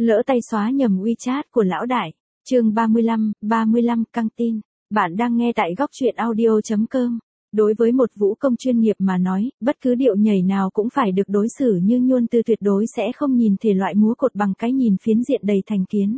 Lỡ tay xóa nhầm WeChat của lão đại. Chương 35 căng tin. Bạn đang nghe tại góc truyện audio.com. Đối với một vũ công chuyên nghiệp mà nói, bất cứ điệu nhảy nào cũng phải được đối xử như nhuần từ, tuyệt đối sẽ không nhìn thể loại múa cột bằng cái nhìn phiến diện đầy thành kiến.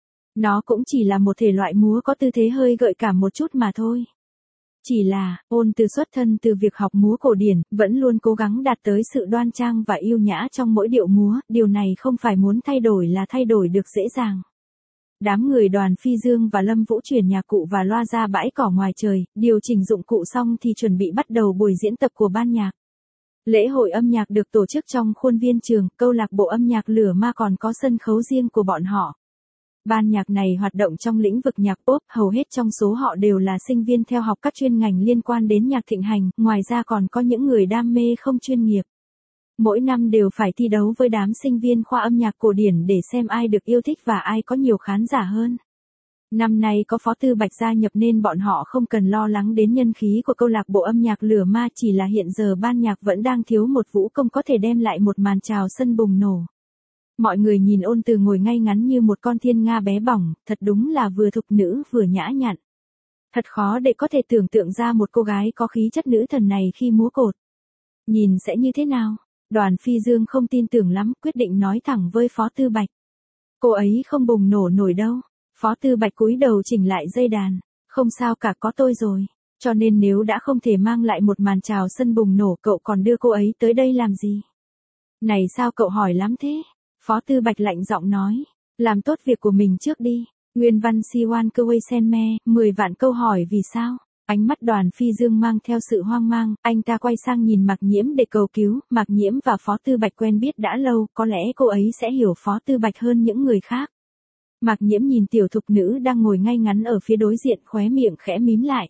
Nó cũng chỉ là một thể loại múa có tư thế hơi gợi cảm một chút mà thôi. Chỉ là, Ôn Từ xuất thân từ việc học múa cổ điển, vẫn luôn cố gắng đạt tới sự đoan trang và yêu nhã trong mỗi điệu múa, điều này không phải muốn thay đổi là thay đổi được dễ dàng. Đám người Đoàn Phi Dương và Lâm Vũ chuyển nhạc cụ và loa ra bãi cỏ ngoài trời, điều chỉnh dụng cụ xong thì chuẩn bị bắt đầu buổi diễn tập của ban nhạc. Lễ hội âm nhạc được tổ chức trong khuôn viên trường, câu lạc bộ âm nhạc Lửa Ma còn có sân khấu riêng của bọn họ. Ban nhạc này hoạt động trong lĩnh vực nhạc pop, hầu hết trong số họ đều là sinh viên theo học các chuyên ngành liên quan đến nhạc thịnh hành, ngoài ra còn có những người đam mê không chuyên nghiệp. Mỗi năm đều phải thi đấu với đám sinh viên khoa âm nhạc cổ điển để xem ai được yêu thích và ai có nhiều khán giả hơn. Năm nay có Phó Tư Bạch gia nhập nên bọn họ không cần lo lắng đến nhân khí của câu lạc bộ âm nhạc Lửa Ma, chỉ là hiện giờ ban nhạc vẫn đang thiếu một vũ công có thể đem lại một màn chào sân bùng nổ. Mọi người nhìn Ôn Từ ngồi ngay ngắn như một con thiên nga bé bỏng, thật đúng là vừa thục nữ vừa nhã nhặn. Thật khó để có thể tưởng tượng ra một cô gái có khí chất nữ thần này khi múa cột. Nhìn sẽ như thế nào? Đoàn Phi Dương không tin tưởng lắm, quyết định nói thẳng với Phó Tư Bạch. Cô ấy không bùng nổ nổi đâu. Phó Tư Bạch cúi đầu chỉnh lại dây đàn. Không sao cả, có tôi rồi. Cho nên nếu đã không thể mang lại một màn chào sân bùng nổ, cậu còn đưa cô ấy tới đây làm gì? Này sao cậu hỏi lắm thế? Phó Tư Bạch lạnh giọng nói. Làm tốt việc của mình trước đi. Nguyên văn Siwan Kuwei Senme, 10 vạn câu hỏi vì sao? Ánh mắt Đoàn Phi Dương mang theo sự hoang mang, anh ta quay sang nhìn Mạc Nhiễm để cầu cứu. Mạc Nhiễm và Phó Tư Bạch quen biết đã lâu, có lẽ cô ấy sẽ hiểu Phó Tư Bạch hơn những người khác. Mạc Nhiễm nhìn tiểu thục nữ đang ngồi ngay ngắn ở phía đối diện, khóe miệng khẽ mím lại.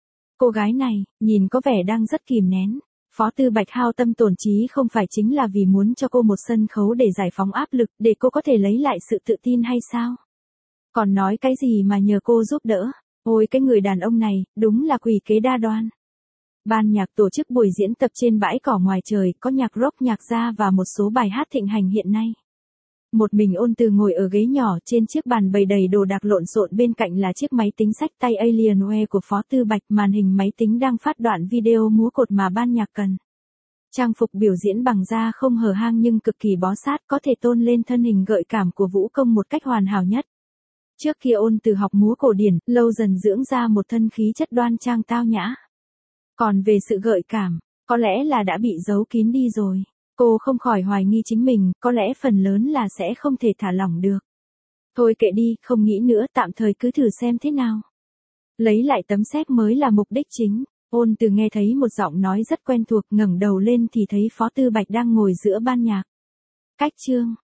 Cô gái này, nhìn có vẻ đang rất kìm nén. Phó Tư Bạch hao tâm tổn trí không phải chính là vì muốn cho cô một sân khấu để giải phóng áp lực, để cô có thể lấy lại sự tự tin hay sao? Còn nói cái gì mà nhờ cô giúp đỡ? Ôi cái người đàn ông này, đúng là quỷ kế đa đoan. Ban nhạc tổ chức buổi diễn tập trên bãi cỏ ngoài trời, có nhạc rock, nhạc jazz và một số bài hát thịnh hành hiện nay. Một mình Ôn Từ ngồi ở ghế nhỏ, trên chiếc bàn bày đầy đồ đạc lộn xộn, bên cạnh là chiếc máy tính xách tay Alienware của Phó Tư Bạch, màn hình máy tính đang phát đoạn video múa cột mà ban nhạc cần. Trang phục biểu diễn bằng da không hở hang nhưng cực kỳ bó sát, có thể tôn lên thân hình gợi cảm của vũ công một cách hoàn hảo nhất. Trước kia Ôn Từ học múa cổ điển, lâu dần dưỡng ra một thân khí chất đoan trang tao nhã. Còn về sự gợi cảm, có lẽ là đã bị giấu kín đi rồi. Cô không khỏi hoài nghi chính mình, có lẽ phần lớn là sẽ không thể thả lỏng được. Thôi kệ đi, không nghĩ nữa, tạm thời cứ thử xem thế nào. Lấy lại tấm séc mới là mục đích chính. Ôn Từ nghe thấy một giọng nói rất quen thuộc, ngẩng đầu lên thì thấy Phó Tư Bạch đang ngồi giữa ban nhạc. Cách chương,